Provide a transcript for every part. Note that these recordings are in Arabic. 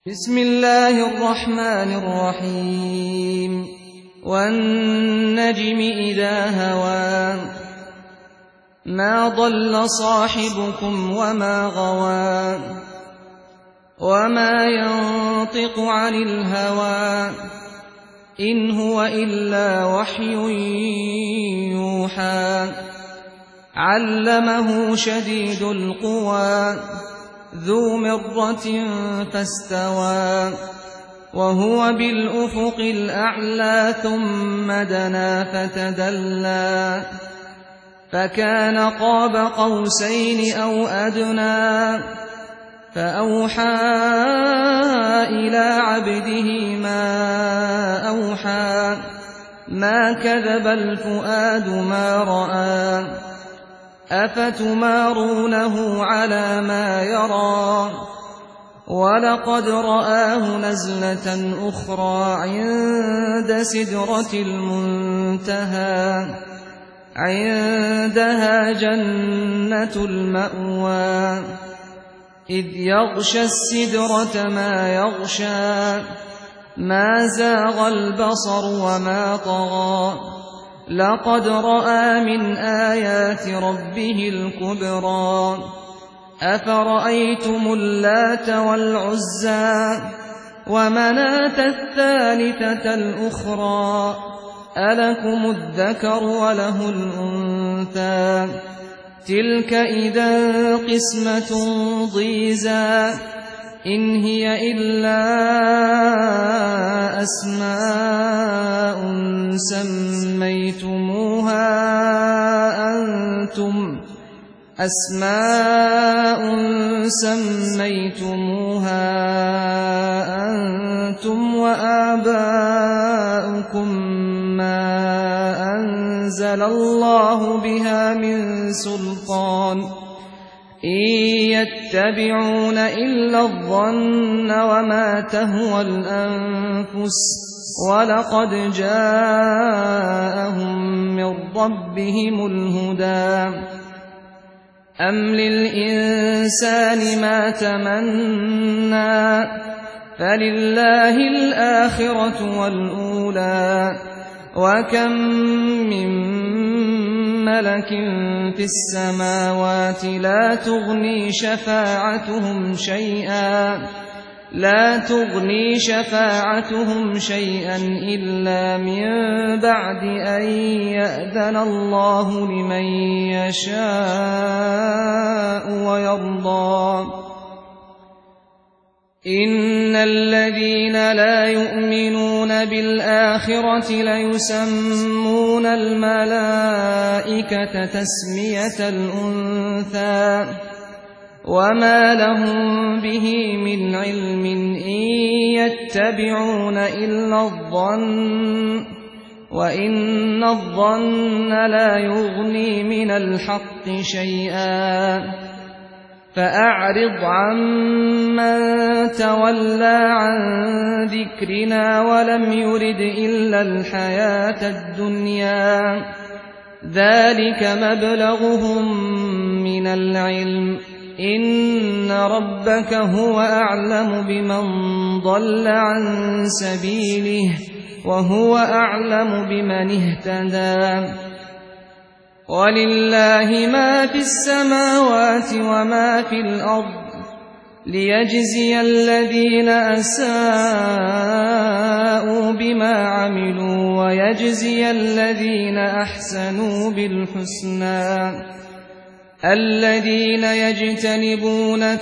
بسم الله الرحمن الرحيم والنجم إذا هوى ما ضل صاحبكم وما غوى وما ينطق عن الهوى إن هو إلا وحي يوحى علمه شديد القوى ذو مرة فاستوى وهو بالأفق الأعلى ثم دنا فتدلى فكان قاب قوسين أو أدنى فأوحى إلى عبده ما أوحى ما كذب الفؤاد ما رأى أفتمارونه على ما يرى ولقد رآه نزلة أخرى عند سدرة المنتهى عندها جنة المأوى إذ يغشى السدرة ما يغشى ما زاغ البصر وما طغى لقد رأى من آيات ربه الكبرى أفرأيتم اللات والعزى ومناة الثالثة الأخرى ألكم الذكر وله الأنثى تلك إذا قسمة ضيزى إن هي إلا أسماء سميتموها أنتم وآباؤكم ما أنزل الله بها من سلطان إن يتبعون إلا الظن وما تهوى الأنفس ولقد جاءهم من ربهم الهدى أم للإنسان ما تمنى فلله الآخرة والأولى وكم من ملك في السماوات لا تغني شفاعتهم شيئا إلا من بعد أن يأذن الله لمن يشاء ويرضى إن الذين لا يؤمنون بالآخرة ليسمون الملائكة تسمية الأنثى وما لهم به من علم إن يتبعون إلا الظن وإن الظن لا يغني من الحق شيئا فأعرض عمن تولى عن ذكرنا ولم يرد إلا الحياة الدنيا ذلك مبلغهم من العلم إن ربك هو أعلم بمن ضل عن سبيله وهو أعلم بمن اهتدى ولله ما في السماوات وما في الأرض ليجزي الذين أساءوا بما عملوا ويجزي الذين أحسنوا بالحسنى الذين يجتنبون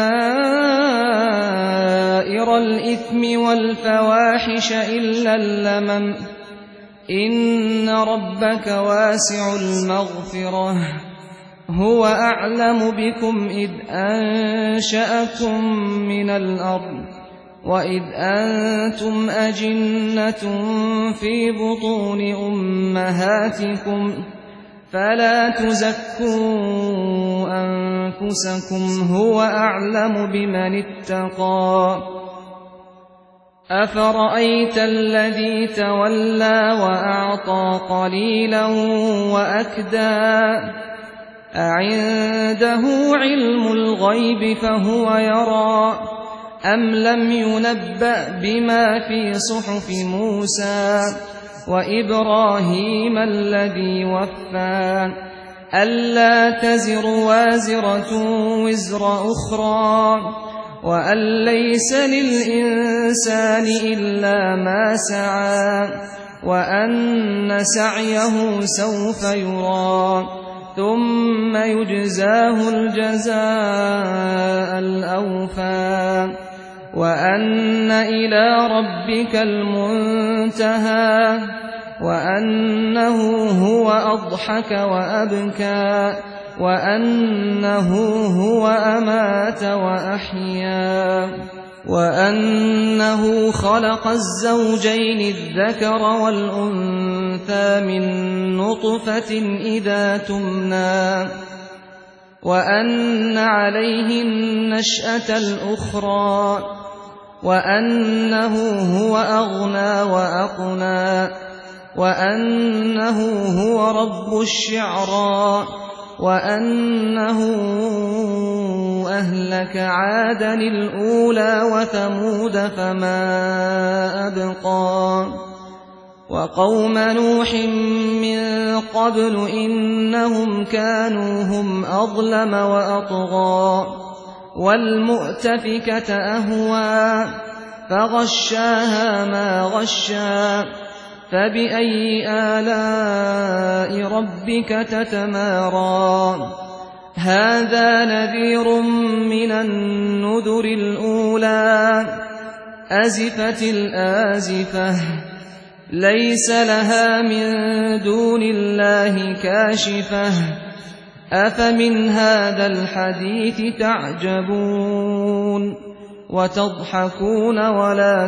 كبائر الإثم والفواحش إلا اللمم إن ربك واسع المغفرة هو أعلم بكم إذ أنشأكم من الأرض وإذ أنتم أجنة في بطون أمهاتكم فلا تزكوا أنفسكم هو أعلم بمن اتقى أفرأيت الذي تولى وأعطى قليلا وأكدى أعنده علم الغيب فهو يرى أَمْ لَمْ يُنَبَّأْ بِمَا فِي صُحُفِ مُوسَىٰ وَإِبْرَاهِيمَ الَّذِي وَفَّىٰ أَلَّا تَزِرُ وَازِرَةٌ وِزْرَ أُخْرَىٰ وَأَن لَّيْسَ لِلْإِنسَانِ إِلَّا مَا سَعَىٰ وَأَنَّ سَعْيَهُ سَوْفَ يُرَىٰ ثُمَّ يُجْزَاهُ الْجَزَاءَ الْأَوْفَىٰ وَأَنَّ إِلَىٰ رَبِّكَ الْمُنتَهَىٰ وَأَنَّهُ هُوَ أَضْحَكَ وَأَبْكَىٰ وَأَنَّهُ هُوَ أَمَاتَ وَأَحْيَا وَأَنَّهُ خَلَقَ الزَّوْجَيْنِ الذَّكَرَ وَالْأُنثَىٰ مِن نُّطْفَةٍ إِذَا تُمْنَىٰ وَأَنَّ عَلَيْهِ النَّشْأَةَ الْأُخْرَىٰ وَأَنَّهُ هُوَ أَغْنَىٰ وَأَقْنَىٰ وَأَنَّهُ هُوَ رَبُّ الشِّعْرَىٰ وَأَنَّهُ أَهْلَكَ عَادًا الْأُولَىٰ وَثَمُودَ فَمَا أَبْقَىٰ وَقَوْمَ نُوحٍ مِّن قَبْلُ إِنَّهُمْ كَانُوا هُمْ أَظْلَمَ وَأَطْغَىٰ وَالْمُؤْتَفِكَةَ أَهْوَىٰ فَغَشَّاهَا مَا غَشَّىٰ فَبِأَيِّ آلَاءِ رَبِّكَ تَتَمَارَىٰ هَٰذَا نَذِيرٌ مِّنَ النُّذُرِ الْأُولَىٰ أَزِفَتِ الْآزِفَةُ لَيْسَ لَهَا مِن دُونِ اللَّهِ كَاشِفَةٌ أَفَمِنْ هَٰذَا الْحَدِيثِ تَعْجَبُونَ وَتَضْحَكُونَ وَلَا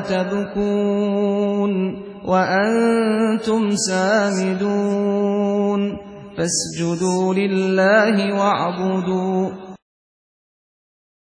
تَبْكُونَ وَأَنتُمْ سَامِدُونَ فَاسْجُدُوا لِلَّهِ وَاعْبُدُوا